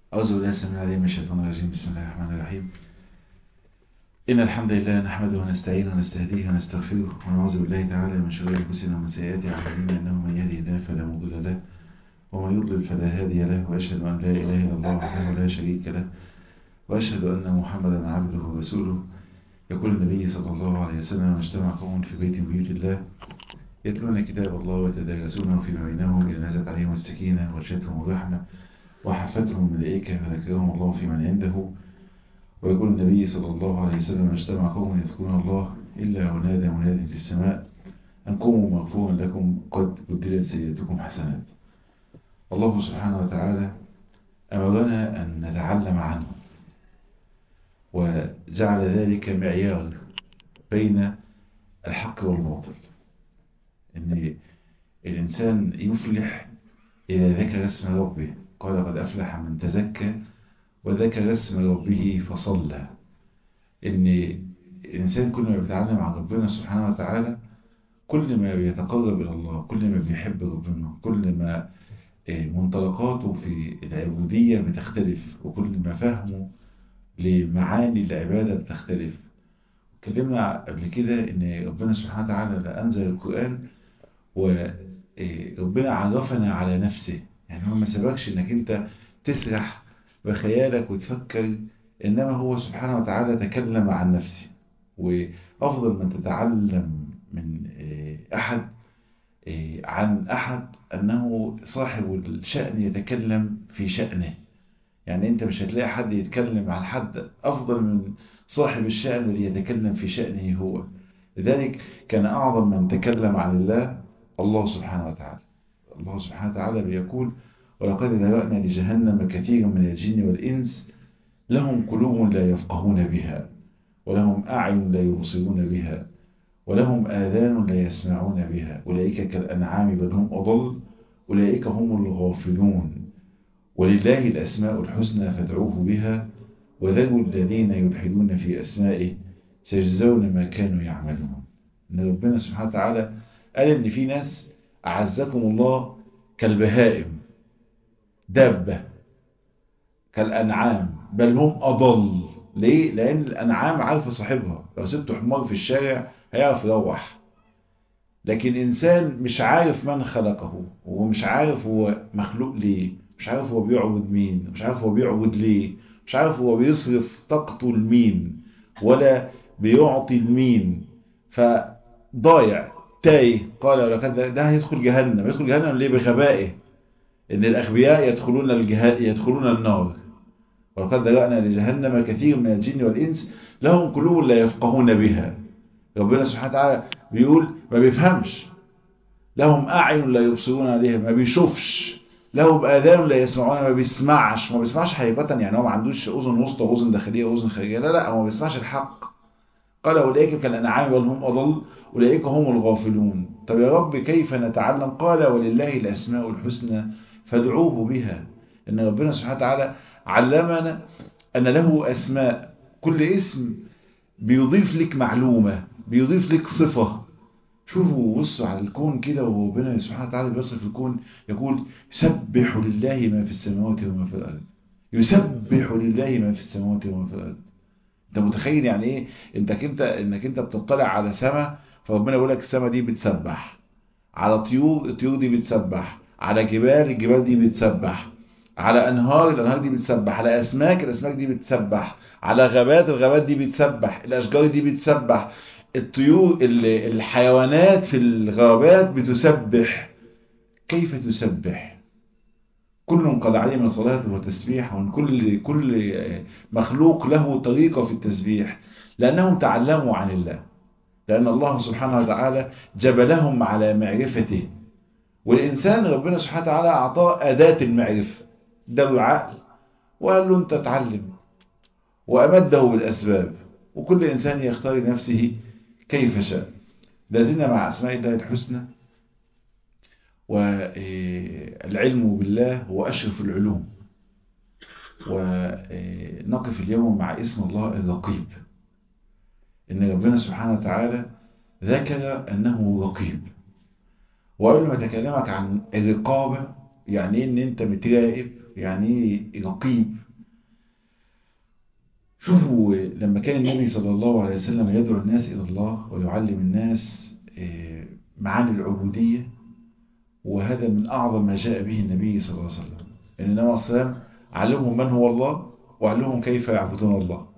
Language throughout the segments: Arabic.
أعوذ بالله السميع العليم من الشيطان الرجيم. بسم الله الرحمن الرحيم. إن الحمد لله نحمده ونستعينه ونستهديه ونستغفره ونعوذ بالله تعالى من شرور أنفسنا ومن سيئات أعمالنا، إنه من يهده الله فلا مضل له ومن يضلل فلا هادي له، وأشهد أن لا إله إلا الله وحده لا شريك له، وأشهد أن محمدا عبده ورسوله. يقول النبي صلى الله عليه وسلم: اجتمع قوم في بيت من بيوت الله يتلون كتاب الله ويتدارسونه فيما بينهم إذا نزلت عليهم السكينة وغشيتهم الرحمة وحفتهم الملائكة فذكرهم الله في من عنده. ويقول النبي صلى الله عليه وسلم: اجتمع قوم يذكرون الله إلا ونادى مناد في السماء أن قوموا مغفورا لكم قد بدلت سيئاتكم حسنات. الله سبحانه وتعالى أمرنا أن نتعلم عنه، وجعل ذلك معيار بين الحق والباطل، أن الإنسان يفلح إذا ذكر اسم ربه. قال: قد أفلح من تزكى وذكر اسم ربه فصلى. ان الانسان كل ما بيتعلم عن ربنا سبحانه وتعالى، كل ما بيتقرب الى الله، كل ما بيحب ربنا، كل ما منطلقاته في العبودية بتختلف، وكل ما فهمه لمعاني العبادة بتختلف. اتكلمنا قبل كده ان ربنا سبحانه وتعالى انزل القرآن وربنا عرفنا على نفسه. يعني هو ما سبقش انك انت تسرح بخيالك وتفكر، إنما هو سبحانه وتعالى تكلم عن نفسه. وأفضل من تتعلم من أحد عن أحد أنه صاحب الشأن يتكلم في شأنه. يعني أنت مش هتلاقي حد يتكلم عن حد أفضل من صاحب الشأن الذي يتكلم في شأنه هو. لذلك كان أعظم من تكلم عن الله سبحانه وتعالى. الله سبحانه وتعالى بيقول: ولقد ذرأنا لجهنم كثيرا من الجن والإنس لهم قلوب لا يفقهون بها، ولهم أعين لا يبصرون بها، ولهم آذان لا يسمعون بها، أولئك كالأنعام بل هم أضل، أولئك هم الغافلون، ولله الأسماء الحسنى فادعوه بها، وذروا الذين يلحدون في أسمائه سيجزون ما كانوا يعملون. إن ربنا سبحانه وتعالى قال إن في ناس أعزكم الله كالبهائم، دابة، كالأنعام بل هم أضل. ليه؟ لأن الأنعام عارفة صاحبها، لو سبته حمار في الشارع هيعرف يروح. لكن إنسان مش عارف من خلقه، ومش عارف هو مخلوق ليه، مش عارف هو بيعبد مين، مش عارف هو بيعبد ليه، مش عارف هو بيصرف طاقته لمين ولا بيعطي لمين، فضايع تايه. قال لقد ده هيدخل جهنم. يدخل جهنم ليه؟ بغبائه. إن الأغبياء يدخلون النار. ولقد ذرأنا لجهنم كثير من الجن والإنس لهم قلوب لا يفقهون بها. ربنا سبحانه وتعالى بيقول ما بيفهمش. لهم أعين لا يبصرون عليها، ما بيشوفش. لهم آذان لا يسمعون، ما بيسمعش حقيقة. يعني هو ما عندوش أذن وسطى وأذن داخلية وأذن خارجية، لا لا، هو ما بيسمعش الحق. قال: أولئك كالأنعام بل هم أضل، أولئك هم الغافلون. طب يا رب كيف نتعلم؟ قال: ولله الأسماء الحسنى فادعوه بها. إن ربنا سبحانه وتعالى علمنا أن له أسماء، كل اسم بيضيف لك معلومة، بيضيف لك صفة. شوفوا بصوا على الكون كده، وربنا سبحانه وتعالى بيصف الكون يقول: يسبح لله ما في السماوات وما في الأرض. يسبح لله ما في السماوات وما في الأرض. انت متخيل يعني ايه؟ انك انت بتطلع على سماء، فربنا يقول لك السماء دي بتسبح. على طيور، الطيور دي بتسبح. على جبال، الجبال دي بتسبح. على انهار، الانهار دي بتسبح. على اسماك، الاسماك دي بتسبح. على غابات، الغابات دي بتسبح. الاشجار دي بتسبح. الطيور، الحيوانات في الغابات بتسبح. كيف تسبح؟ كل قد علم صلاته وتسبيح، وان كل مخلوق له طريقة في التسبيح، لأنهم تعلموا عن الله، لأن الله سبحانه وتعالى جبلهم على معرفته. والإنسان ربنا سبحانه وتعالى أعطاه أداة المعرفة، اداله العقل وقال له أنت تعلم، وأمده بالأسباب، وكل إنسان يختار لنفسه كيف شاء. لازلنا مع أسماء الله الحسنى، والعلم بالله هو أشرف العلوم. ونقف اليوم مع اسم الله الرقيب. إن ربنا سبحانه وتعالى ذكر أنه رقيب. وقبل ما تكلمك عن الرقابة، يعني إيه إن أنت متراقب يعني ايه رقيب؟ شوفوا لما كان النبي صلى الله عليه وسلم يدعو الناس إلى الله ويعلم الناس معاني العبودية، وهذا من أعظم ما جاء به النبي صلى الله عليه وسلم، أن النبي صلى الله عليه وسلم علمهم من هو الله وعلمهم كيف يعبدون الله،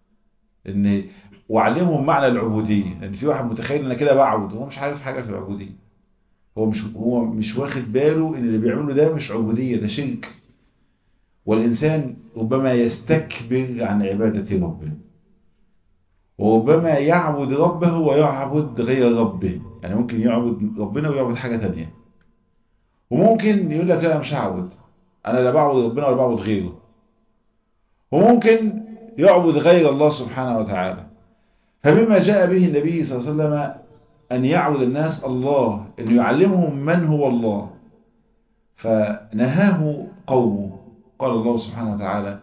وعلمهم معنى العبودية. لأن في واحد متخيل أن كده بعبد، هو مش عارف حاجة في العبودية، هو مش واخد باله أن اللي بيعمله ده مش عبودية، ده شرك. والإنسان ربما يستكبر عن عبادة ربه، وربما يعبد ربه ويعبد غير ربه. يعني ممكن يعبد ربنا ويعبد حاجة تانية، وممكن يقول لك لا مش هعبد، أنا لا بعبد ربنا ولا بعبد غيره. وممكن يعبد غير الله سبحانه وتعالى. فمما جاء به النبي صلى الله عليه وسلم أن يعبد الناس الله، أن يعلمهم من هو الله. فنهاه قومه، قال الله سبحانه وتعالى: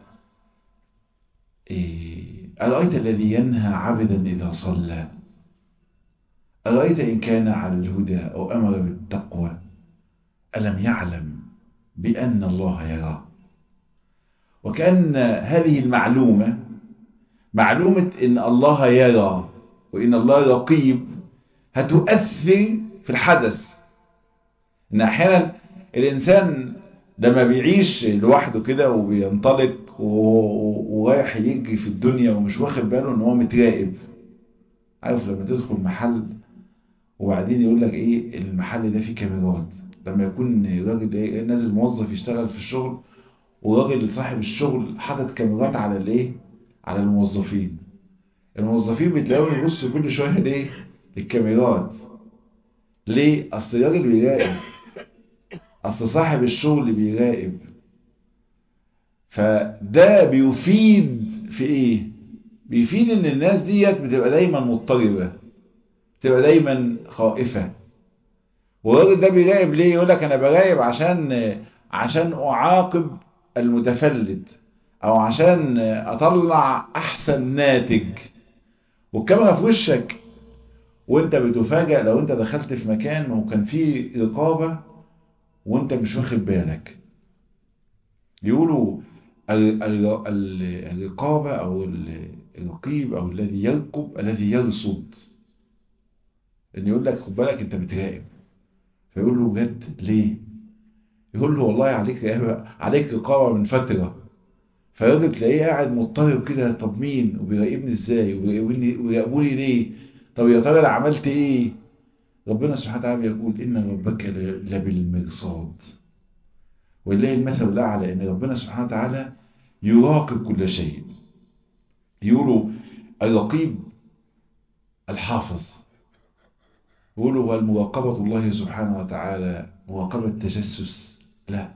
أرأيت الذي ينهى عبدا إذا صلى، أرأيت إن كان على الهدى أو أمر بالتقوى، ألم يعلم بأن الله يرى. وكأن هذه المعلومة، معلومة إن الله يرى وإن الله رقيب، هتؤثر في الحدث. إن أحيانا الإنسان لما بيعيش لوحده كده وبينطلق ورايح يجري في الدنيا ومش واخد باله إن هو متراقب. عارف لما تدخل محل وبعدين يقول لك إيه المحل ده فيه كاميرات، لما يكون راجل نازل موظف يشتغل في الشغل وراجل صاحب الشغل حاطط كاميرات على الايه، على الموظفين بتلاقيهم يبصوا كل شويه ليه الكاميرات. ليه؟ اصل الراجل بيراقب، اصل صاحب الشغل بيراقب. فده بيفيد في ايه؟ بيفيد ان الناس ديت بتبقى دايما مضطربه، بتبقى دايما خائفه. والراجل ده بيراقب ليه؟ يقول لك انا براقب عشان اعاقب المتفلت، او عشان اطلع احسن ناتج. والكاميرا في وشك وانت بتفاجأ لو انت دخلت في مكان وكان فيه رقابة وانت مش واخد بالك. يقولوا الرقابة او الرقيب او الذي يرقب الذي يرصد، ان يقول لك خد بالك انت بتراقب. فيقول له بجد ليه؟ يقول له والله عليك رقابة من فترة. فالراجل تلاقيه قاعد مضطرب كده، طب مين وبيراقبني ازاي وبيراقبوني ليه؟ طب يا ترى انا عملت ايه؟ ربنا سبحانه وتعالى يقول ان ربك لبالمرصاد. ولله المثل الاعلى، ان ربنا سبحانه وتعالى يراقب كل شيء. يقولوا الرقيب الحافظ، يقولوا والمراقبة الله سبحانه وتعالى مراقبة تجسس؟ لا،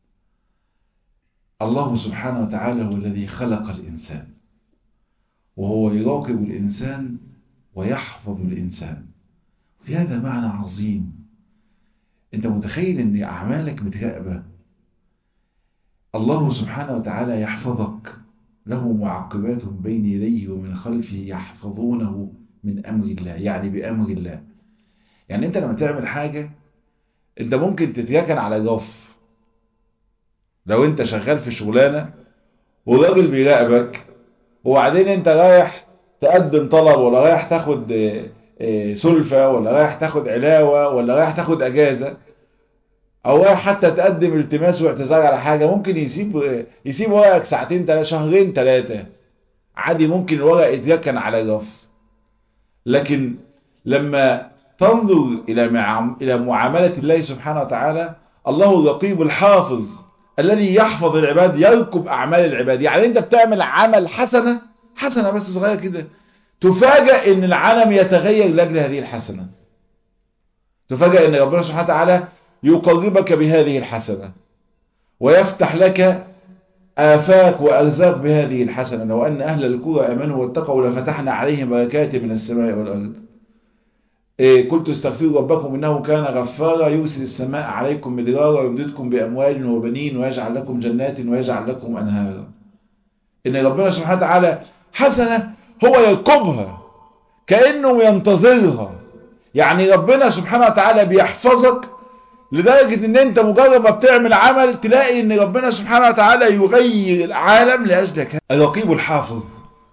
الله سبحانه وتعالى هو الذي خلق الإنسان، وهو يراقب الإنسان ويحفظ الإنسان. في هذا معنى عظيم. أنت متخيل أن أعمالك متراقبة؟ الله سبحانه وتعالى يحفظك، له معقبات بين يديه ومن خلفه يحفظونه من أمر الله، يعني بأمر الله. يعني أنت لما تعمل حاجة أنت ممكن تتيكن على جف. لو أنت شغال في شغلانة والراجل بيراقبك وبعدين أنت رايح تقدم طلب، ولا رايح تاخد سلفة، ولا رايح تاخد علاوة، ولا رايح تاخد أجازة، او رايح حتى تقدم التماس واعتذار على حاجة، ممكن يسيب ورقك ساعتين 3 شهرين 3 عادي. ممكن الورق يتركن على الرف. لكن لما تنظر الى معاملة الله سبحانه وتعالى، الله الرقيب الحافظ الذي يحفظ العباد، يرقب اعمال العباد. يعني انت بتعمل عمل حسنة بس صغيرة كده، تفاجأ ان العالم يتغير لاجل هذه الحسنة. تفاجأ ان ربنا سبحانه وتعالى يقربك بهذه الحسنة ويفتح لك آفاق وأرزاق بهذه الحسنة. لو أن أهل القرى آمنوا واتقوا لفتحنا عليهم بركات من السماء والأرض. قلت استغفروا ربكم إنه كان غفارا يرسل السماء عليكم مدرارا ويمددكم بأموال وبنين ويجعل لكم جنات ويجعل لكم أنهارا. إن ربنا سبحانه وتعالى حسنة هو يرقبها كأنه ينتظرها. يعني ربنا سبحانه وتعالى بيحفظك لدرجة ان انت مجرد ما بتعمل عمل تلاقي ان ربنا سبحانه وتعالى يغير العالم لأجلك. الرقيب الحافظ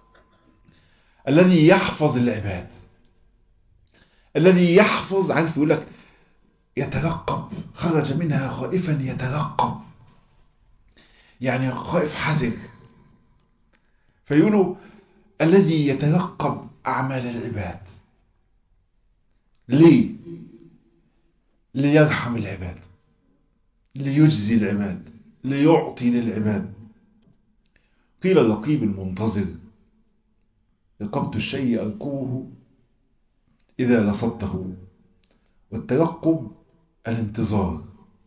الذي يحفظ العباد، الذي يحفظ، عارف يقول لك يترقب، خرج منها خائفا يترقب، يعني خائف حذر. فيقولوا الذي يترقب أعمال العباد. ليه؟ ليرحم العباد، ليجزي العباد، ليعطي للعباد. قيل الرقيب المنتظر، رقبت الشيء أركوه إذا رصدته، والترقب الانتظار،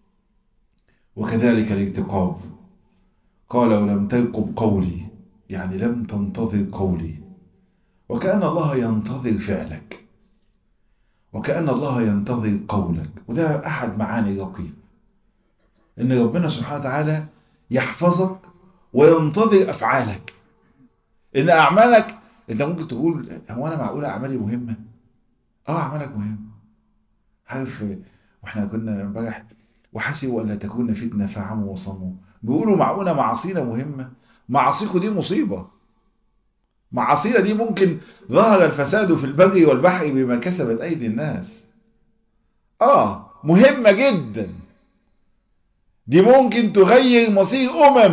وكذلك الارتقاب. قال ولم ترقب قولي، يعني لم تنتظر قولي، وكأن الله ينتظر فعلك، وكأن الله ينتظر قولك. وده أحد معاني الرقيب، إن ربنا سبحانه وتعالى يحفظك وينتظر أفعالك. إن أعمالك، أنت ممكن تقول هو أنا معقولة أعمالي مهمة؟ أعمالك مهمة. عارف وإحنا كنا امبارح وحسبوا أن لا تكون فتنة فعموا وصموا، بيقولوا معقولة معاصينا مهمة؟ معاصيكوا دي مصيبة. معاصينا دي ممكن ظهر الفساد في البر والبحر بما كسبت أيدي الناس. مهمة جدا، دي ممكن تغير مصير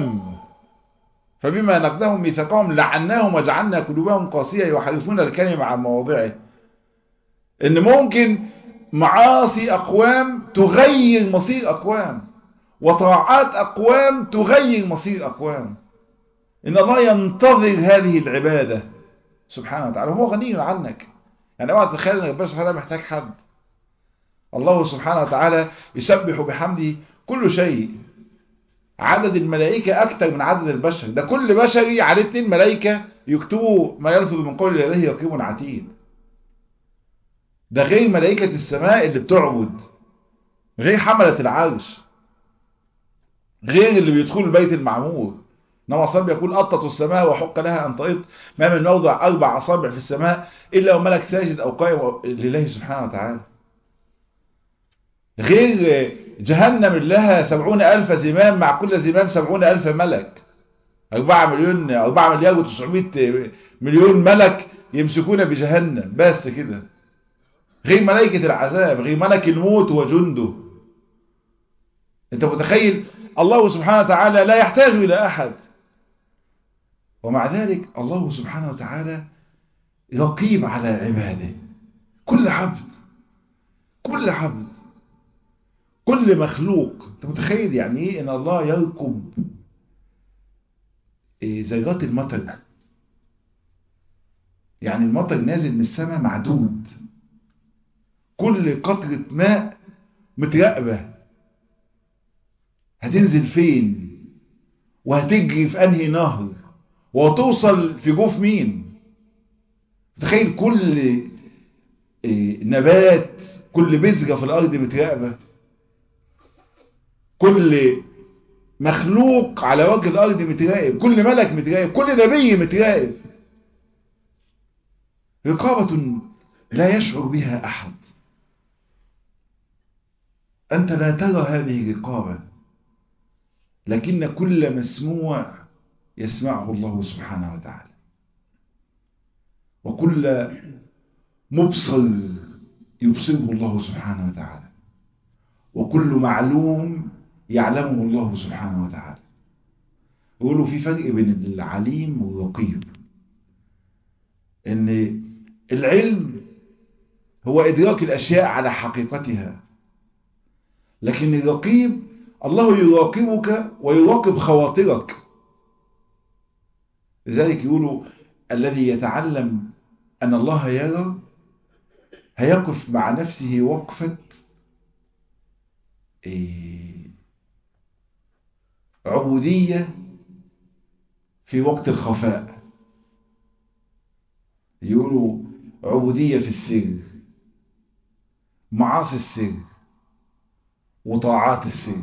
فبما نقضهم ميثاقهم لعناهم وجعلنا قلوبهم قاسية يحرفون الكلمة عن مواضعه. ان ممكن معاصي اقوام تغير مصير اقوام، وطاعات اقوام تغير مصير اقوام. ان الله ينتظر هذه العبادة سبحانه وتعالى، هو غني عنك. يعني اوعى تتخيل ان ربنا سبحانه وتعالى محتاج حد. الله سبحانه وتعالى يسبح بحمده كل شيء. عدد الملائكة أكثر من عدد البشر، ده كل بشري عليه 2 ملائكة يكتبوا ما يلفظ من قول لديه رقيب عتيد. ده غير ملائكة السماء اللي بتعبد، غير حملة العرش، غير اللي بيدخلوا البيت المعمور. نوع صلب يقول أطت السماء وحق لها أن تطئ، ما من موضع 4 أصابع في السماء إلا وملك ساجد أو قائم لله سبحانه وتعالى. غير جهنم لها 70,000 زمام، مع كل زمام 70,000 ملك. 4 مليار و900 مليون ملك يمسكون بجهنم بس كده. غير ملائكة العذاب، غير ملك الموت وجنده. انت متخيل؟ الله سبحانه وتعالى لا يحتاج إلى أحد، ومع ذلك الله سبحانه وتعالى رقيب على عباده. كل عبد، كل عبد، كل مخلوق. انت متخيل يعني ايه ان الله يرقب ذرات المطر؟ يعني المطر نازل من السماء معدود، كل قطرة ماء متراقبة هتنزل فين، وهتجري في انهي نهر، وهتوصل في جوف مين. تخيل كل نبات، كل بذرة في الارض متراقبة، كل مخلوق على وجه الارض متراقب، كل ملك متراقب، كل نبي متراقب. رقابة لا يشعر بها احد. انت لا ترى هذه الرقابة، لكن كل مسموع يسمعه الله سبحانه وتعالى، وكل مبصر يبصره الله سبحانه وتعالى، وكل معلوم يعلمه الله سبحانه وتعالى. يقولوا في فرق بين العليم والرقيب، ان العلم هو ادراك الاشياء على حقيقتها، لكن الرقيب الله يراقبك ويراقب خواطرك. لذلك يقولوا الذي يتعلم أن الله يرى هيقف مع نفسه وقفة عبودية في وقت الخفاء. يقولوا عبودية في السر، معاصي السر وطاعات السر.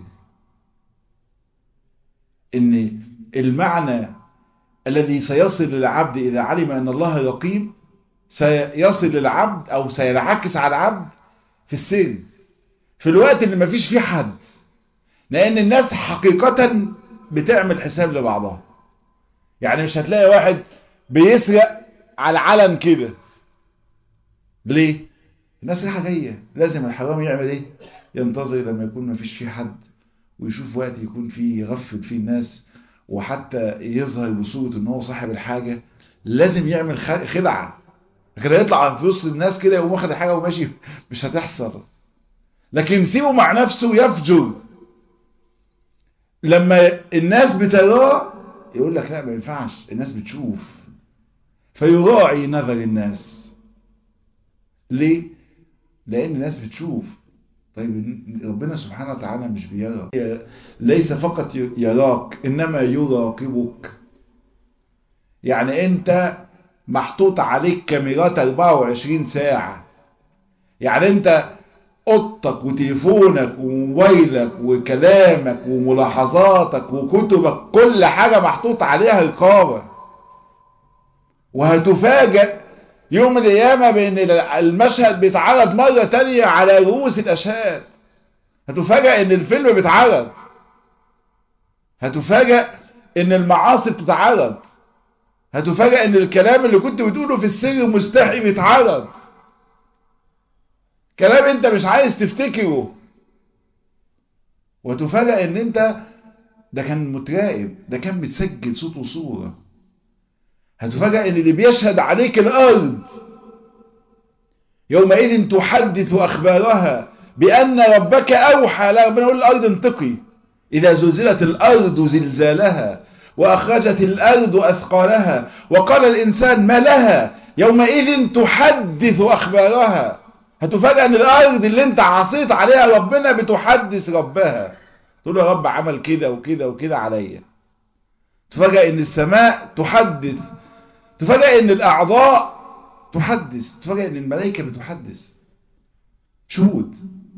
إن المعنى الذي سيصل للعبد إذا علم أن الله رقيب سيصل للعبد أو سينعكس على العبد في السر، في الوقت اللي مفيش فيه حد، لان الناس حقيقة بتعمل حساب لبعضها. يعني مش هتلاقي واحد بيسرق على العلن كده. ليه؟ الناس رايحة جاية، لازم الحرام يعمل ايه؟ ينتظر لما يكون مفيش فيه حد، ويشوف وقت يكون فيه يغفل فيه الناس، وحتى يظهر بصورة ان هو صاحب الحاجة. لازم يعمل خدعة، لكن يطلع في وسط الناس كده يقوم واخد الحاجة وماشي، مش هتحصل. لكن سيبه مع نفسه يفجر، لما الناس بتراه يقول لك لا ما ينفعش، الناس بتشوف، فيراعي نظر الناس. ليه؟ لان الناس بتشوف. طيب ربنا سبحانه وتعالى مش بيرى، ليس فقط يراك انما يراقبك. يعني انت محطوط عليك كاميرات 24 ساعة. يعني انت اوضتك وتليفونك وموبايلك وكلامك وملاحظاتك وكتبك، كل حاجة محطوط عليها رقابة. وهتفاجأ يوم القيامة بان المشهد بيتعرض مرة تانية على رؤوس الاشهاد. هتفاجأ ان الفيلم بيتعرض، هتفاجأ ان المعاصي بتتعرض، هتفاجأ ان الكلام اللي كنت بتقوله في السر مستحي بيتعرض، كلام انت مش عايز تفتكره. وتفاجأ ان انت ده كان متراقب، ده كان متسجل صوت وصورة. هتفاجأ ان اللي بيشهد عليك الارض، يومئذ تحدث اخبارها بان ربك اوحى لها. ربنا يقول الارض انطقي اذا زلزلت الارض زلزالها واخرجت الارض اثقالها وقال الانسان ما لها يومئذ تحدث اخبارها. هتفاجأ ان الارض اللي انت عصيت عليها ربنا بتحدث ربها، تقول يا رب عمل كده وكده وكده عليا. تفاجأ ان السماء تحدث، تفاجأ ان الاعضاء تحدث، تفاجأ ان الملائكة بتحدث. شهود.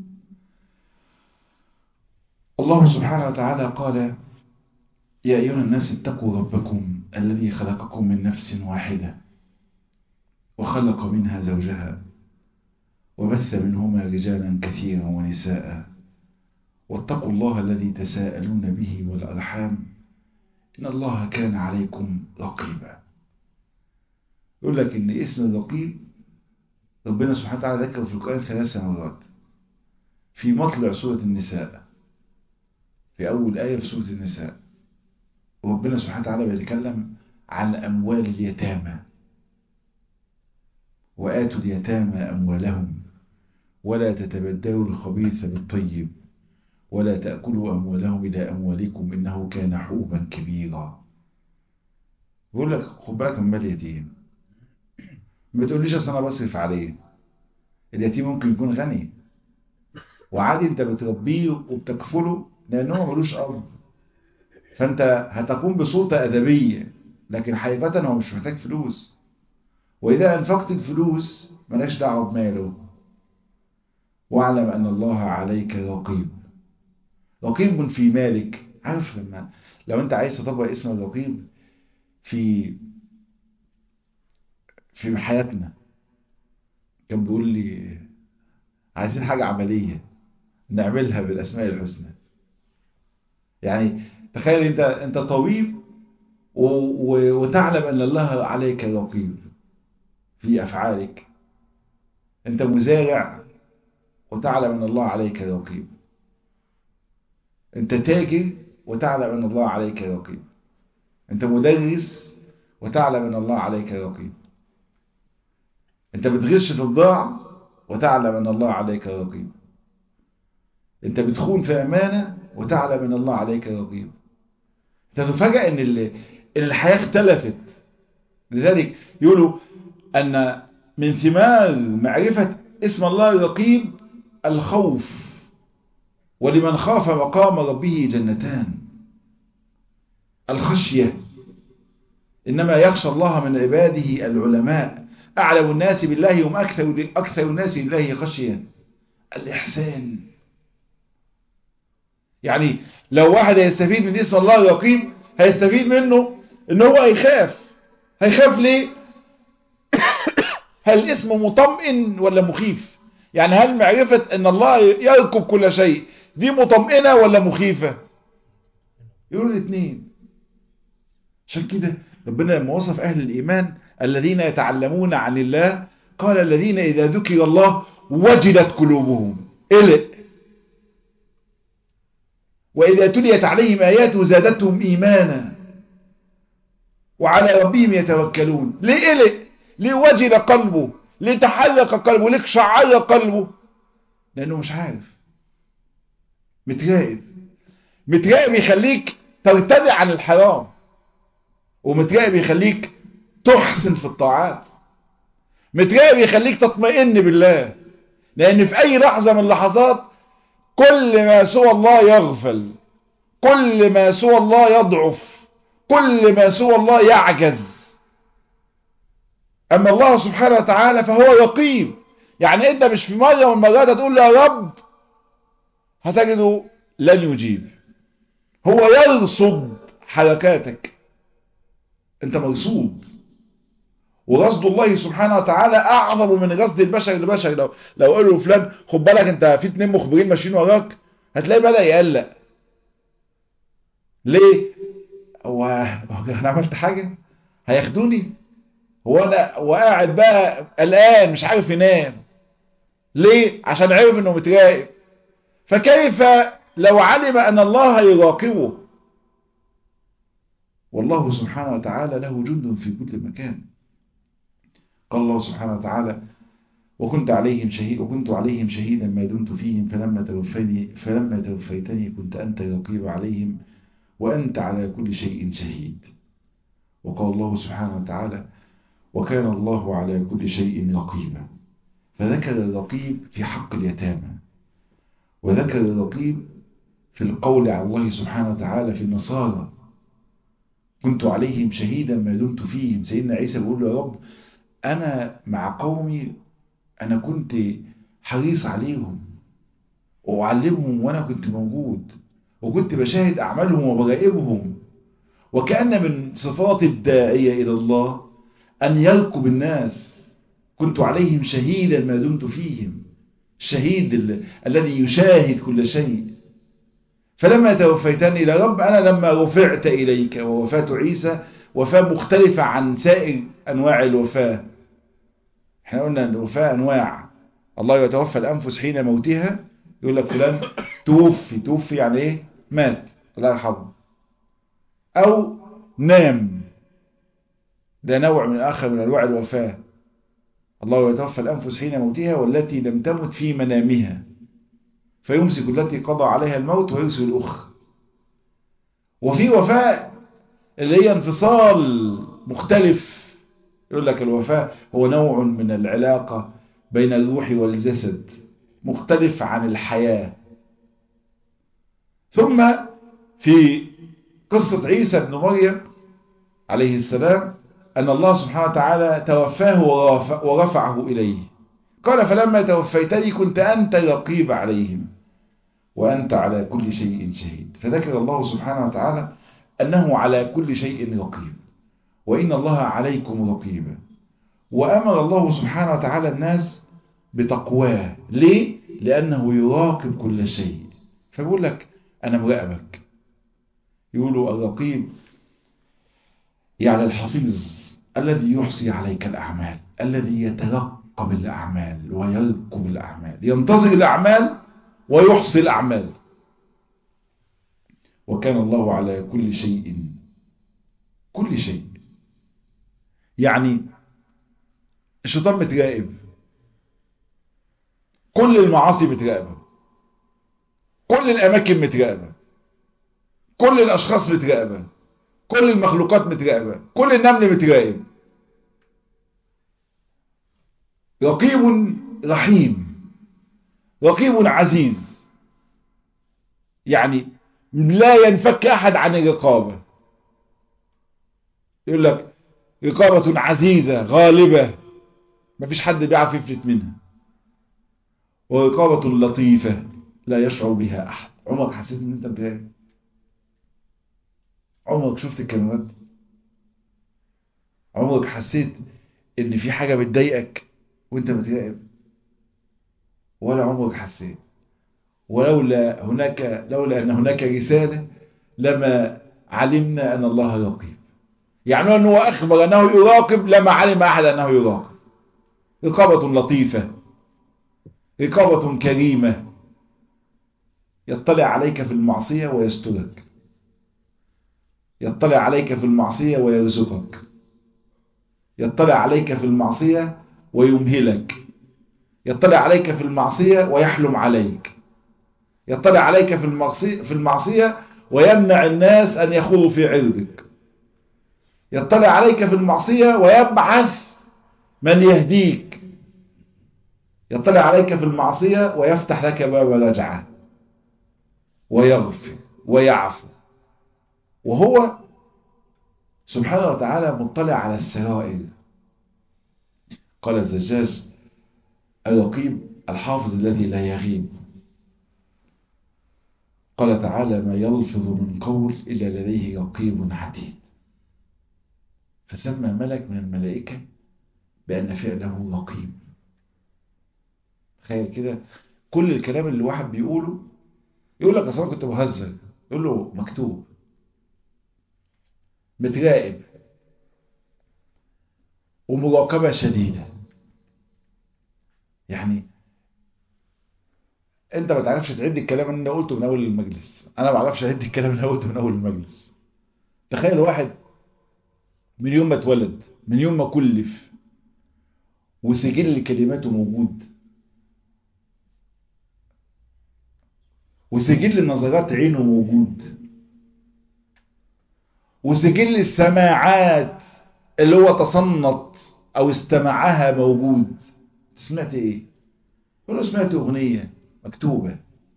الله سبحانه وتعالى قال يا أيها الناس اتقوا ربكم الذي خلقكم من نفس واحدة وخلق منها زوجها وبث منهما رجالا كثيرا ونساء واتقوا الله الذي تساءلون به والأرحام إن الله كان عليكم رقيبا. يقول لك إن اسم الرقيب ربنا سبحانه وتعالى ذكره في القرآن 3 مرات. في مطلع سورة النساء، في أول آية في سورة النساء، وربنا سبحانه وتعالى بيتكلم عن أموال اليتامى، وآتوا اليتامى أموالهم ولا تتبدلوا الخبيث بالطيب ولا تأكلوا أموالهم إلى أموالكم إنه كان حوبا كبيرا. بيقول لك خد بالك من مال اليتيم، ما تقوليش أصل أنا بصرف عليه. اليتيم ممكن يكون غني وعادي أنت بتربيه وبتكفله لأنه ملوش أب، فأنت هتقوم بسلطة أدبية، لكن حقيقة هو مش محتاج فلوس. وإذا أنفقت الفلوس ملاش دعوة بماله، واعلم أن الله عليك رقيب. رقيب في مالك. عارف لو أنت عايز تطبق اسم الرقيب في حياتنا، كان بيقول لي عايزين حاجة عملية نعملها بالأسماء الحسنى. يعني تخيل أنت طبيب وتعلم أن الله عليك رقيب في أفعالك. أنت مزارع وتعلم أن الله عليك رقيب. أنت تاجر وتعلم أن الله عليك رقيب. أنت مدرس وتعلم أن الله عليك رقيب. أنت بتغش في البضاعة وتعلم أن الله عليك رقيب. أنت بتخون في أمانة وتعلم أن الله عليك رقيب. أنت تفاجأ أن الحياة اختلفت. لذلك يقولوا أن من ثمار معرفة اسم الله الرقيب الخوف، ولمن خاف مقام ربه جنتان. الخشية، إنما يخشى الله من عباده العلماء، أعلم الناس بالله هم أكثر الناس بالله خشية. الإحسان، يعني لو واحد هيستفيد من اسم الله الرقيب هيستفيد منه إن هو هيخاف ليه؟ هل الاسم مطمئن ولا مخيف؟ يعني هل معرفة ان الله يرقب كل شيء دي مطمئنة ولا مخيفة؟ يقولوا الاثنين. عشان كده ربنا لما وصف اهل الايمان الذين يتعلمون عن الله قال الذين اذا ذكر الله وجلت قلوبهم قلق، واذا تليت عليهم اياته زادتهم ايمانا وعلى ربهم يتوكلون. ليه قلق؟ ليه وجل قلبه؟ ليه تحرك قلبه؟ ليه شعر قلبه؟ لانه مش عارف، متراقب. متراقب يخليك ترتدع عن الحرام، ومتراقب يخليك تحسن في الطاعات، متراقب يخليك تطمئن بالله. لان في اي لحظة من اللحظات كل ما سوى الله يغفل، كل ما سوى الله يضعف، كل ما سوى الله يعجز. اما الله سبحانه وتعالى فهو رقيب. يعني انت مش في مرة من المرات هتقول يا رب هتجده لن يجيب، هو يرصد حركاتك، انت مرصود. ورصد الله سبحانه وتعالى اعظم من رصد البشر لبشر. لو قالوا فلان خد بالك انت في 2 مخبرين ماشيين وراك، هتلاقي بدأ يقلق. ليه؟ هو انا عملت حاجة؟ هياخدوني؟ هو انا وقاعد بقى قلقان مش عارف ينام. ليه؟ عشان عرف انه متراقب. فكيف لو علم ان الله يراقبه؟ والله سبحانه وتعالى له جند في كل مكان. قال الله سبحانه وتعالى وكنت عليهم شهيدا ما دمت فيهم فلما توفيتني كنت أنت الرقيب عليهم وأنت على كل شيء شهيد. وقال الله سبحانه وتعالى وكان الله على كل شيء رقيبا. فذكر الرقيب في حق اليتامى، وذكر الرقيب في القول على الله سبحانه وتعالى في النصارى كنت عليهم شهيدا ما دمت فيهم. سيدنا عيسى بيقول له يا رب أنا مع قومي أنا كنت حريص عليهم وأعلمهم وأنا كنت موجود، وكنت بشاهد أعمالهم وبراقبهم. وكأن من صفات الداعية إلى الله أن يرقب الناس. كنت عليهم شهيدا ما دمت فيهم، الشهيد الذي يشاهد كل شيء. فلما توفيتني يا رب أنا لما رفعت إليك، ووفاة عيسى وفاة مختلفة عن سائر أنواع الوفاة. احنا قلنا أن الوفاة أنواع، الله يتوفى الأنفس حين موتها، يقول لك فلان توفي يعني إيه؟ مات الله يرحمه، أو نام، ده نوع من آخر من أنواع الوفاة. الله يتوفى الأنفس حين موتها والتي لم تمت في منامها فيمسك التي قضى عليها الموت ويرسل الأخرى. وفي وفاة اللي هي انفصال مختلف، يقول لك الوفاة هو نوع من العلاقة بين الروح والجسد مختلف عن الحياة. ثم في قصة عيسى بن مريم عليه السلام أن الله سبحانه وتعالى توفاه ورفعه إليه. قال فلما توفيتني كنت أنت الرقيب عليهم وأنت على كل شيء شهيد. فذكر الله سبحانه وتعالى أنه على كل شيء رقيب، وإن الله عليكم رقيبا. وأمر الله سبحانه وتعالى الناس بتقواه. ليه؟ لأنه يراقب كل شيء. فبقول لك أنا مراقبك. يقولوا الرقيب يعني الحفيظ الذي يحصي عليك الأعمال، الذي يترقب الأعمال ويرقب الأعمال، ينتظر الأعمال ويحصي الأعمال. وكان الله على كل شيء، كل شيء. يعني الشيطان متراقب، كل المعاصي متراقبة، كل الأماكن متراقبة، كل الأشخاص متراقبة، كل المخلوقات متراقبة، كل النمل متراقب. رقيب رحيم، رقيب عزيز. يعني لا ينفك أحد عن الرقابة. يقول لك رقابة عزيزة غالبة، ما فيش حد بيعرف يفلت منها. ورقابة لطيفة لا يشعر بها أحد. عمرك حسيت ان انت متراقب؟ عمرك شفت الكاميرات؟ عمرك حسيت ان في حاجة بتضايقك وانت متراقب؟ ولا عمرك حسيت. لولا أن هناك رسالة لما علمنا أن الله رقيب. يعني أنه أخبر أنه يراقب لما علم أحد أنه يراقب. رقابة لطيفة، رقابة كريمة، يطلع عليك في المعصية ويسترك، يطلع عليك في المعصية ويرزقك، يطلع عليك في المعصية ويمهلك، يطلع عليك في المعصية ويحلم عليك، يطلع عليك في المعصية ويمنع الناس أن يخوضوا في عرضك، يطلع عليك في المعصية ويبعث من يهديك، يطلع عليك في المعصية ويفتح لك باب رجعة ويغفر ويعفو. وهو سبحانه وتعالى مطلع على السرائر. قال الزجاج: الرقيب الحافظ الذي لا يغيب. قال تعالى: ما يلفظ من قول إلا لديه رقيب عتيد. فسمى ملك من الملائكة بأن فعله رقيب. تخيل كده، كل الكلام اللي واحد بيقوله يقول لك أصلا كنت بهزر، يقول له مكتوب، متراقب، ومراقبة شديدة. يعني انت ما تعرفش تعد الكلام اللي انا قلته من اول المجلس، انا ما بعرفش اعد الكلام اللي انا قلته من اول المجلس. تخيل واحد من يوم ما اتولد، من يوم ما كلف، وسجل كلماته موجود، وسجل نظرات عينه موجود، وسجل السماعات اللي هو تصنت او استمعها موجود. سمعت ايه؟ يقول له سمعت اغنية مكتوبة،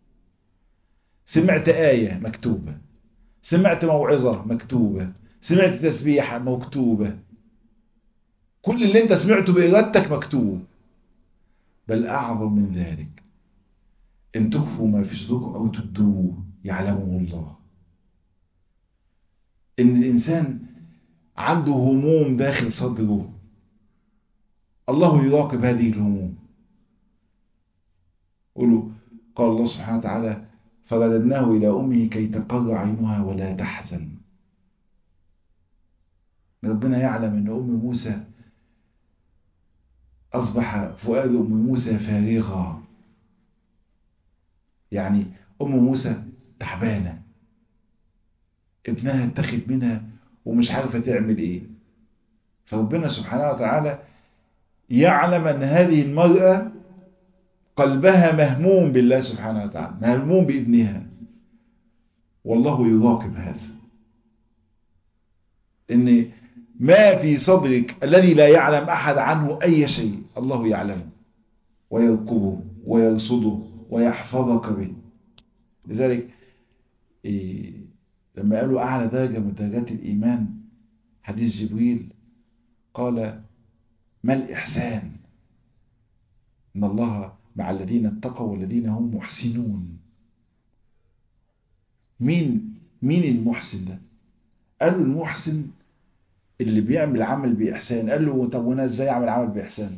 سمعت آية مكتوبة، سمعت موعظة مكتوبة، سمعت تسبيحة مكتوبة. كل اللي انت سمعته بإرادتك مكتوب. بل أعظم من ذلك، إن تخفوا ما في صدوركم أو تبدوه يعلمه الله. إن الإنسان عنده هموم داخل صدره، الله يراقب هذه الهموم. قولوا: قال الله سبحانه وتعالى: فرددناه إلى أمه كي تقر عينها ولا تحزن. ربنا يعلم أن أم موسى أصبح فؤاد أم موسى فارغا. يعني أم موسى تعبانة، ابنها اتخذ منها ومش عارفة تعمل ايه. فربنا سبحانه وتعالى يعلم أن هذه المرأة قلبها مهموم بالله سبحانه وتعالى، مهموم بابنها، والله يراقب هذا. إن ما في صدرك الذي لا يعلم أحد عنه أي شيء الله يعلمه ويرقبه ويرصده ويحفظك به. لذلك لما قالوا أعلى درجة من درجات الإيمان حديث جبريل قال: ما الإحسان؟ إن الله مع الذين اتقوا والذين هم محسنون. مين المحسن ده؟ قالوا المحسن اللي بيعمل عمل بإحسان. قال له: طب وانا ازاي اعمل عمل بإحسان؟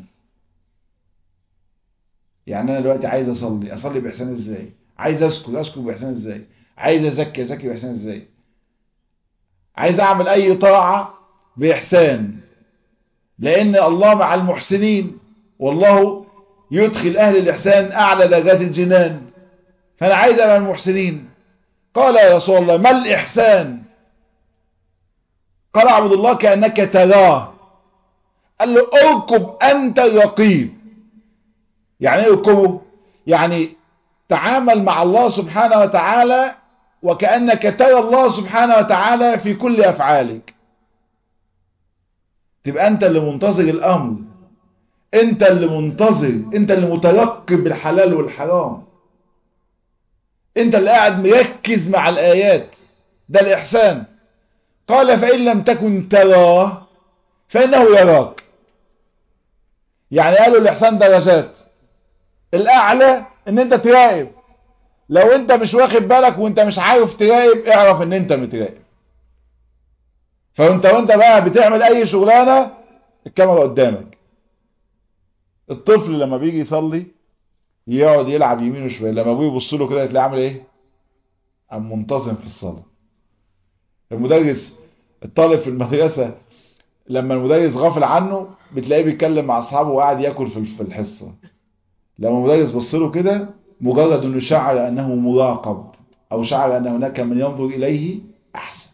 يعني انا دلوقتي عايز اصلي بإحسان ازاي؟ عايز اذكر بإحسان ازاي؟ عايز ازكي بإحسان ازاي؟ عايز اعمل اي طاعة بإحسان، لان الله مع المحسنين، والله يدخل اهل الإحسان اعلى درجات الجنان. فانا عايز ابقى المحسنين. قال: يا رسول الله ما الإحسان؟ قال: اعبد الله كأنك تراه. قال له: اركب أنت الرقيب. يعني ايه اركبه؟ يعني تعامل مع الله سبحانه وتعالى وكأنك ترى الله سبحانه وتعالى في كل أفعالك. تبقى أنت اللي منتظر الأمر، أنت اللي منتظر، أنت اللي مترقب بالحلال والحرام، أنت اللي قاعد مركز مع الآيات. ده الإحسان. قال: فإن لم تكن تراه فإنه يراك. يعني قالوا الإحسان درجات. الأعلى إن أنت تراقب. لو أنت مش واخد بالك وأنت مش عارف تراقب، اعرف إن أنت متراقب. وأنت بقى بتعمل أي شغلانة الكاميرا قدامك. الطفل لما بيجي يصلي يقعد يلعب يمين وشمال، لما ابوه يبص له كده تلاقيه عامل ايه؟ قام منتظم في الصلاه. المدرس، الطالب في المدرسه لما المدرس غافل عنه بتلاقيه بيتكلم مع اصحابه وقاعد ياكل في الحصه. لما المدرس بص له كده، مجرد انه شعر انه مراقب او شعر ان هناك من ينظر اليه احسن.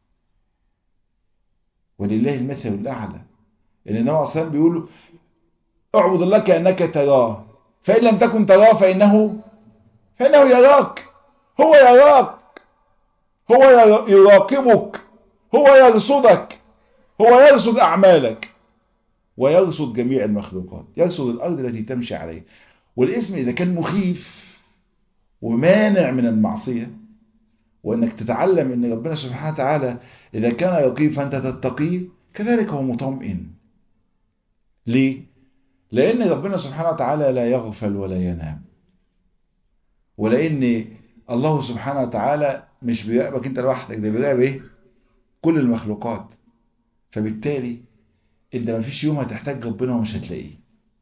ولله المثل الاعلى. ان النبي عليه الصلاه والسلام بيقول اعبد الله كانك تراه، فان لم تكن تراه فانه يراك. هو يراك، هو يراقبك، هو يرصدك، هو يرصد اعمالك ويرصد جميع المخلوقات، يرصد الارض التي تمشي عليها. والاسم اذا كان مخيف ومانع من المعصيه، وانك تتعلم ان ربنا سبحانه وتعالى اذا كان رقيب فانت تتقيه، كذلك هو مطمئن. ليه؟ لان ربنا سبحانه وتعالى لا يغفل ولا ينام، ولان الله سبحانه وتعالى مش بيراقبك انت لوحدك، ده بيراقب ايه؟ كل المخلوقات. فبالتالي انت مفيش يوم هتحتاج ربنا ومش هتلاقيه،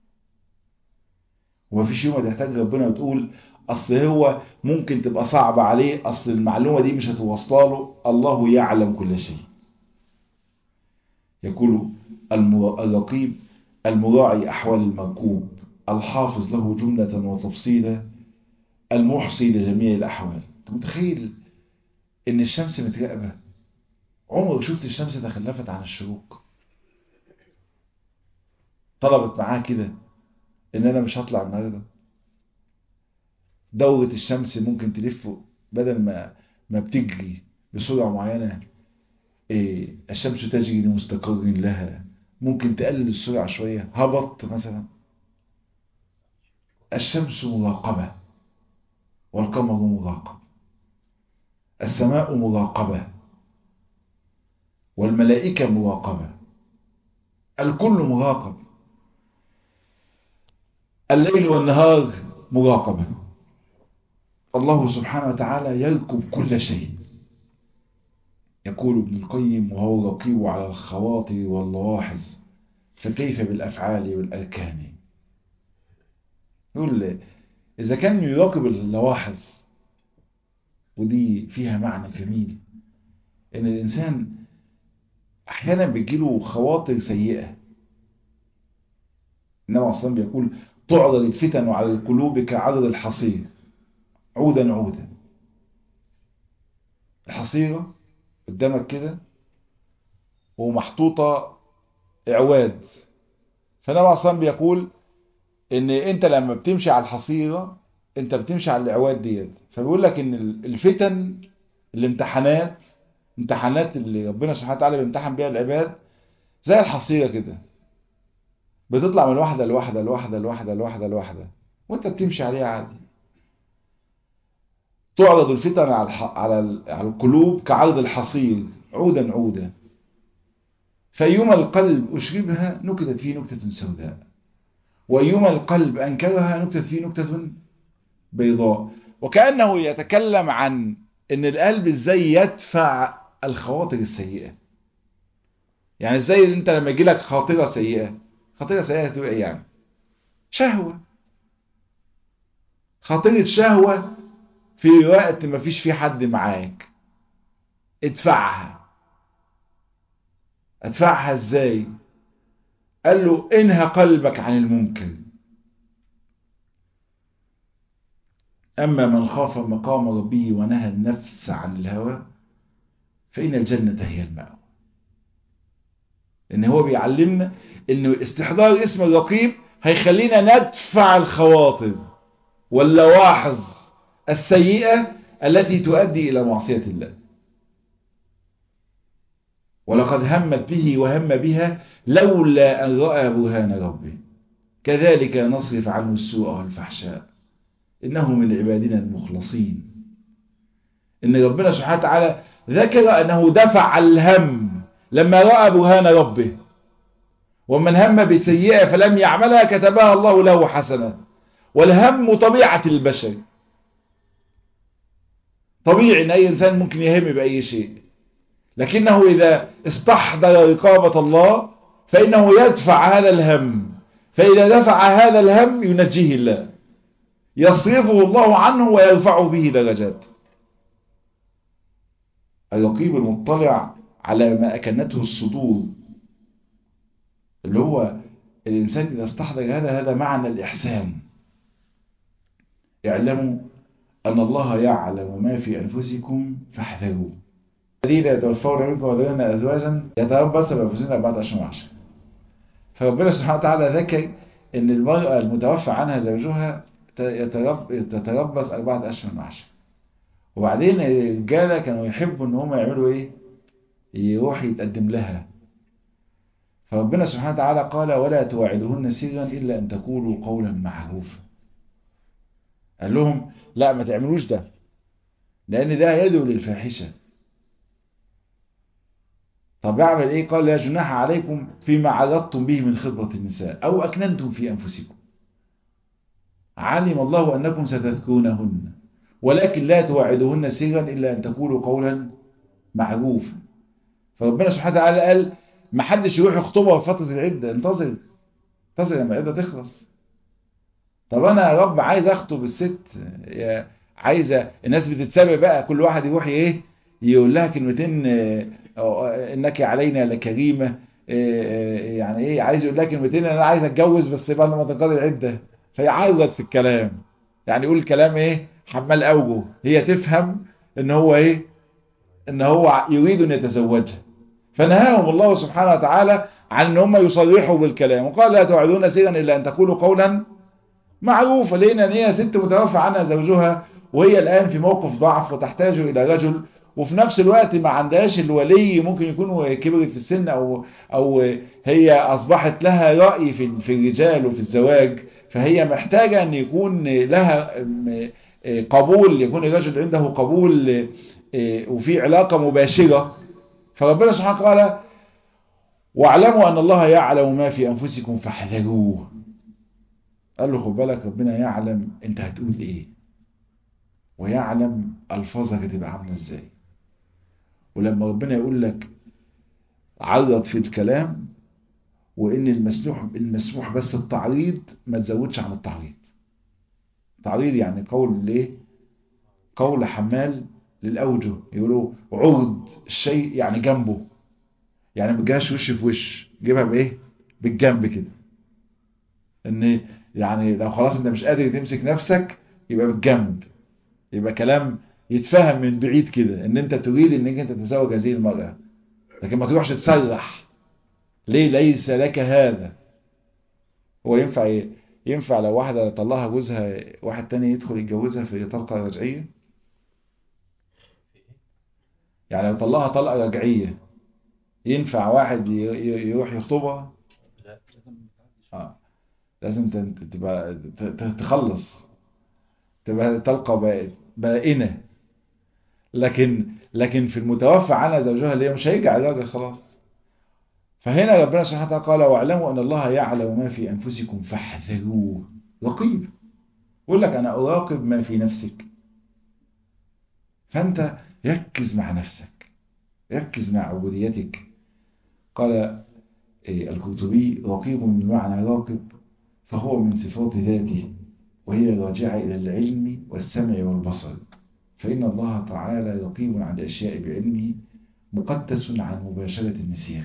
ومفيش يوم هتحتاج ربنا وتقول اصل هو ممكن تبقى صعبة عليه، اصل المعلومة دي مش هتوصل له. الله يعلم كل شيء. يقول الرقيب المراعي أحوال المركوب، الحافظ له جملة وتفصيلا، المحصي لجميع الأحوال. أنت متخيل إن الشمس متراقبة؟ عمرك شفت الشمس تخلفت عن الشروق؟ طلبت معاه كده إن أنا مش هطلع النهارده. دورة الشمس ممكن تلف، بدل ما بتجري بسرعة معينة، الشمس تجري لمستقر لها، ممكن تقلل السرعة شوية، هبط مثلا. الشمس مراقبة، والقمر مراقب، السماء مراقبة، والملائكة مراقبة، الكل مراقب، الليل والنهار مراقبة. الله سبحانه وتعالى يرقب كل شيء. يقول ابن القيم وهو رقيب على الخواطر واللواحظ، فكيف بالأفعال والأركان. يقول إذا كان يراقب اللواحظ، ودي فيها معنى جميل، إن الإنسان أحيانا بيجيله خواطر سيئة. النبي عليه الصلاة والسلام بيقول تعرض الفتن على القلوب كعرض الحصير عودا عودا. الحصيرة قدامك كده ومحطوطة اعواد، فالنبي عليه الصلاة والسلام بيقول ان انت لما بتمشي على الحصيرة انت بتمشي على الاعواد ديت. فبيقول لك ان الفتن، الامتحانات، امتحانات اللي ربنا سبحانه وتعالى بيمتحن بيها العباد، زي الحصيرة كده، بتطلع من واحدة لواحدة لواحدة لواحدة لواحدة لواحدة، وانت بتمشي عليها عادي. تعرض الفتن على القلوب كعرض الحصير عودا عودا، فأيما القلب أشربها نكتت فيه نكتة سوداء، وأيما القلب أنكرها نكتت فيه نكتة بيضاء. وكأنه يتكلم عن ان القلب ازاي يدفع الخواطر السيئة. يعني ازاي انت لما يجي لك خاطرة سيئة، خاطرة سيئة تبقى ايه يعني؟ شهوة، خاطرة شهوة في وقت ما فيش في حد معاك، ادفعها. ادفعها ازاي؟ قال له انهى قلبك عن المنكر. اما من خاف مقام ربه ونهى النفس عن الهوى فإن الجنة هي المأوى. ان هو بيعلمنا ان استحضار اسم الرقيب هيخلينا ندفع الخواطر واللواحظ السيئة التي تؤدي الى معصية الله. ولقد همت به وهم بها لولا ان رأى برهان ربه كذلك نصرف عنه السوء والفحشاء انه من عبادنا المخلصين. ان ربنا سبحانه وتعالى ذكر انه دفع الهم لما رأى برهان ربه، ومن هم بسيئة فلم يعملها كتبها الله له حسنة. والهم طبيعة البشر، طبيعي ان اي انسان ممكن يهم باي شيء، لكنه اذا استحضر رقابة الله فانه يدفع هذا الهم، فاذا دفع هذا الهم ينجيه الله. يصرفه الله عنه ويرفعه به درجات. الرقيب المطلع على ما أكنته الصدور، اللي هو الإنسان إذا استحضر هذا معنى الإحسان. اعلموا أن الله يعلم ما في أنفسكم فاحذروه. الذين يتوفون منكم ويذرون أزواجا يتربصن بأنفسهن 4 أشهر وعشرة. فربنا سبحانه وتعالى ذكر أن المرأة المتوفى عنها زوجها تتربص 4 أشهر وعشرة. وبعدين الرجالة كانوا يحبوا أن هم يعملوا إيه؟ يروح يتقدم لها. فربنا سبحانه وتعالى قال ولا تواعدهن سرا إلا أن تقولوا قولا معروفا. قال لهم لا ما تعملوش ده، لأن ده يدعو للفاحشة. طب اعمل ايه؟ قال لا جناح عليكم فيما عرضتم به من خطبة النساء أو أكننتم في أنفسكم، علم الله أنكم ستذكرونهن ولكن لا تواعدوهن سرا إلا أن تقولوا قولا معروفا. فربنا سبحانه وتعالى قال ما حدش يروح يخطبها في فترة العدة، انتظر لما العدة تخلص. طب أنا يا رب عايز أخطب الست، عايزة الناس بتتسابق بقى، كل واحد يروح ايه يقول لها كلمتين انك علينا لكريمة، يعني ايه عايز يقول لها كلمتين انا عايز اتجوز بس بعد ما تنقضي العدة، فيعرض في الكلام، يعني يقول كلام ايه حمال اوجه، هي تفهم ان هو ايه ان هو يريد ان يتزوجها. فنهاهم الله سبحانه وتعالى عن ان هم يصرحوا بالكلام، وقال لا توعدون سرا الا ان تقولوا قولا معروفة. ليه؟ لأن هي ست متوفى عنها زوجها وهي الآن في موقف ضعف وتحتاج إلى رجل، وفي نفس الوقت ما عندهاش الولي، ممكن يكون كبرت في السن أو هي أصبحت لها رأي في الرجال وفي الزواج، فهي محتاجة أن يكون لها قبول، يكون الرجل عنده قبول وفي علاقة مباشرة. فربنا سبحانه قال واعلموا أن الله يعلم ما في أنفسكم فاحذروه. قال له خد بالك ربنا يعلم انت هتقول ايه، ويعلم الفاظك هتبقى عامله ازاي. ولما ربنا يقول لك عرض في الكلام، وان المسموح بس التعريض، ما تزودش عن التعريض. تعريض يعني قول ليه، قول حمال للاوجه، يقولوا عرض الشيء يعني جنبه، يعني ما تجيش وش في وش، جيبها بايه بالجنب كده. ان يعني لو خلاص انت مش قادر تمسك نفسك يبقى بالجنب، يبقى كلام يتفهم من بعيد كده ان انت تريد انك انت تتزوج هذه المرأة، لكن ما تروحش تصرح. ليه؟ ليس لك هذا. هو ينفع لو واحدة طلعها جوزها واحد تاني يدخل يتجوزها في طلقة رجعية؟ يعني لو طلعها طلقة رجعية ينفع واحد يروح يخطبها؟ لازم تبقى تخلص، تبقى طلقة بائنة. لكن في المتوفى عنها زوجها اللي هي مش هيرجع الراجل خلاص. فهنا ربنا سبحانه وتعالى قال واعلموا ان الله يعلم ما في انفسكم فاحذروه. رقيب يقول لك انا اراقب ما في نفسك، فانت ركز مع نفسك، ركز مع عبوديتك. قال القرطبي رقيب بمعنى راقب فهو من صفات ذاته، وهي راجعة إلى العلم والسمع والبصر، فإن الله تعالى رقيب على الأشياء بعلمه مقدس عن مباشرة النسيان.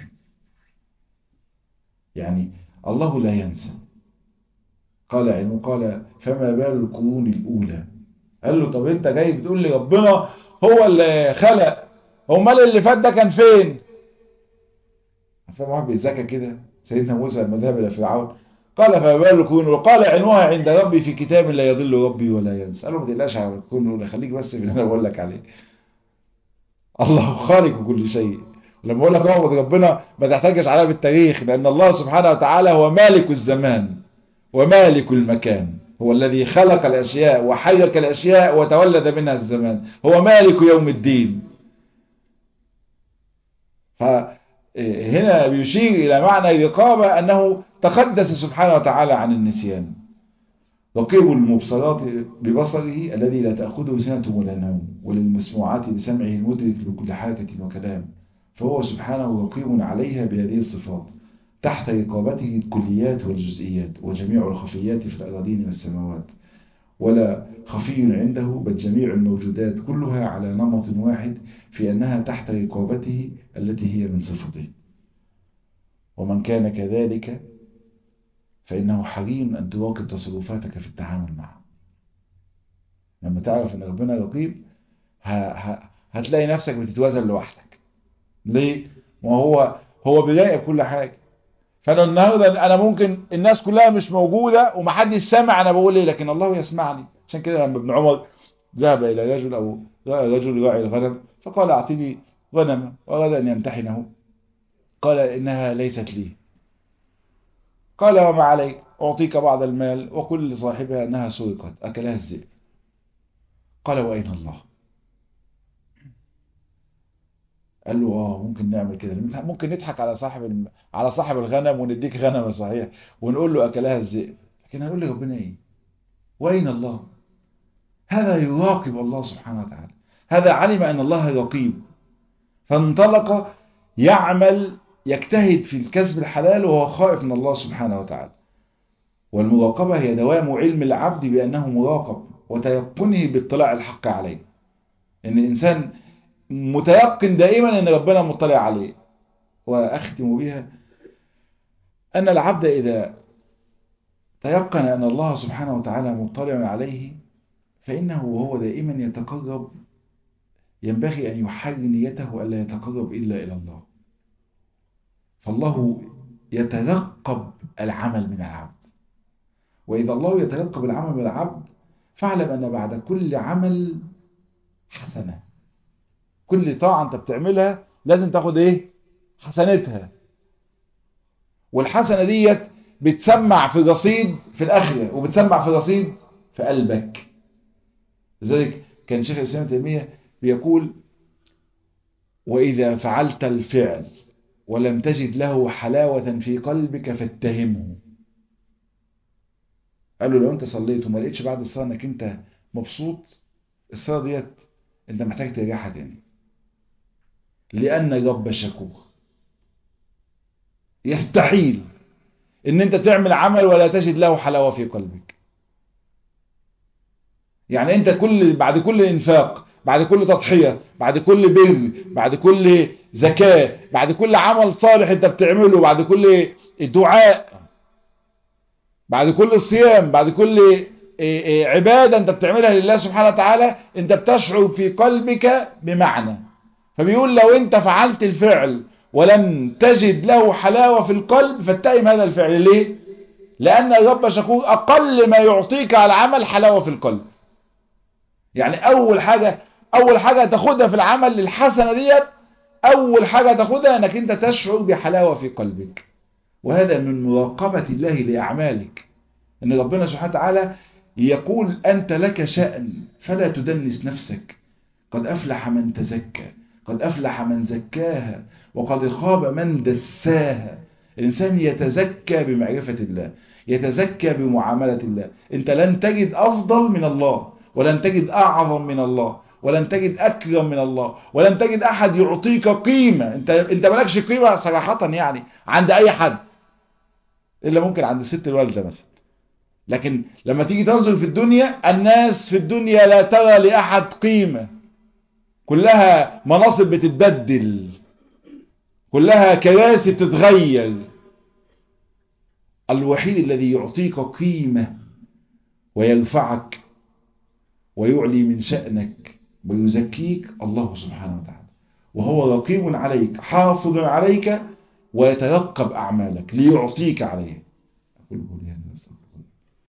يعني الله لا ينسى. قال علمه قال فما بال القرون الأولى. قال له طب انت جاي بتقول لي ربنا هو اللي خلق، امال اللي فات ده كان فين؟ فما واحد بيتذكى كده سيدنا موسى لما ذهب الى فرعون قال فما بال القرون، وقال علمها عند ربي في كتاب لا يضل ربي ولا ينسى. قال له ما تقلقش على القرون الأولى، خليك بس في اللي انا بقول لك عليه. الله خالق كل شيء. ولما اقول لك اعبد ربنا ما تحتاجش عليها بالتاريخ، لان الله سبحانه وتعالى هو مالك الزمان ومالك المكان، هو الذي خلق الاشياء وحرك الاشياء وتولد منها الزمان، هو مالك يوم الدين. فهنا بيشير الى معنى الرقابة انه تقدس سبحانه وتعالى عن النسيان. رقيب المبصرات ببصره الذي لا تأخذه سنة ولا نوم، وللمسموعات بسمعه المدرك لكل حركة وكلام، فهو سبحانه رقيب عليها بهذه الصفات، تحت رقابته الكليات والجزئيات وجميع الخفيات في الأراضين والسماوات. ولا خفي عنده، بل جميع الموجودات كلها على نمط واحد في أنها تحت رقابته التي هي من صفته. ومن كان كذلك فإنه حري أن تراقب تصرفاتك في التعامل معه. لما تعرف أن ربنا رقيب هتلاقي نفسك بتتوازن لوحدك. ليه؟ هو بيراقب كل حاجة. فأنا النهاردة أنا ممكن الناس كلها مش موجودة ومحدش سامع أنا بقول إيه، لكن الله يسمعني. عشان كده لما ابن عمر ذهب إلى رجل أو رجل راعي الغنم فقال أعطيني غنما، وأراد أن يمتحنه، قال إنها ليست لي. قال وما عليك، أعطيك بعض المال وقل لصاحبها أنها سرقت أكلها الذئب. قال وأين الله؟ قال له ممكن نعمل كده، ممكن نضحك على صاحب الغنم ونديك غنمه صحيح ونقول له أكلها الذئب، لكن هنقول لربنا إيه؟ وأين الله؟ هذا يراقب الله سبحانه وتعالى، هذا علم أن الله رقيب فانطلق يعمل يجتهد في الكسب الحلال وهو خائف من الله سبحانه وتعالى. والمراقبة هي دوام علم العبد بأنه مراقب وتيقنه باطلاع الحق عليه. إن الإنسان متيقن دائما أن ربنا مطلع عليه. وأختم بها أن العبد إذا تيقن أن الله سبحانه وتعالى مطلع عليه فإنه وهو دائما يتقرب ينبغي أن يحرر نيته ألا يتقرب إلا إلى الله. فالله يترقب العمل من العبد، وإذا الله يترقب العمل من العبد فاعلم أن بعد كل عمل حسنة. كل طاعة أنت بتعملها لازم تاخد إيه؟ حسنتها. والحسنة ديت بتسمع في رصيد في الآخرة وبتسمع في رصيد في قلبك. لذلك كان شيخ الإسلام تيمية بيقول وإذا فعلت الفعل ولم تجد له حلاوة في قلبك فاتهمه. قال له لو انت صليت وما لقيتش بعد الصلاة انك انت مبسوط، الصلاة ديت انت محتاج ترجعها تاني، لأن الرب شكور. يستحيل ان انت تعمل عمل ولا تجد له حلاوة في قلبك. يعني انت بعد كل انفاق، بعد كل تضحية، بعد كل بر، بعد كل زكاة، بعد كل عمل صالح انت بتعمله، بعد كل دعاء، بعد كل الصيام، بعد كل عبادة انت بتعملها لله سبحانه وتعالى، انت بتشعر في قلبك بمعنى. فبيقول لو انت فعلت الفعل ولم تجد له حلاوة في القلب فاتهم هذا الفعل. ليه؟ لأن الرب شكور أقل ما يعطيك على العمل حلاوة في القلب. يعني أول حاجة تاخدها في العمل الحسنة ديت، أول حاجة تاخدها أنك أنت تشعر بحلاوة في قلبك. وهذا من مراقبة الله لأعمالك. أن ربنا سبحانه وتعالى يقول أنت لك شأن فلا تدنس نفسك، قد أفلح من تزكى، قد أفلح من زكاها، وقد خاب من دساها. الإنسان يتزكى بمعرفة الله، يتزكى بمعاملة الله. أنت لن تجد أفضل من الله، ولن تجد أعظم من الله، ولن تجد أكرم من الله، ولن تجد أحد يعطيك قيمة. أنت مالكش قيمة صراحة يعني عند أي حد، إلا ممكن عند الست الوالدة مثلا. لكن لما تيجي تنظر في الدنيا، الناس في الدنيا لا ترى لأحد قيمة، كلها مناصب بتتبدل، كلها كراسي بتتغير. الوحيد الذي يعطيك قيمة ويرفعك ويعلي من شأنك ويزكيك الله سبحانه وتعالى، وهو رقيب عليك حافظ عليك ويترقب أعمالك ليعطيك عليه.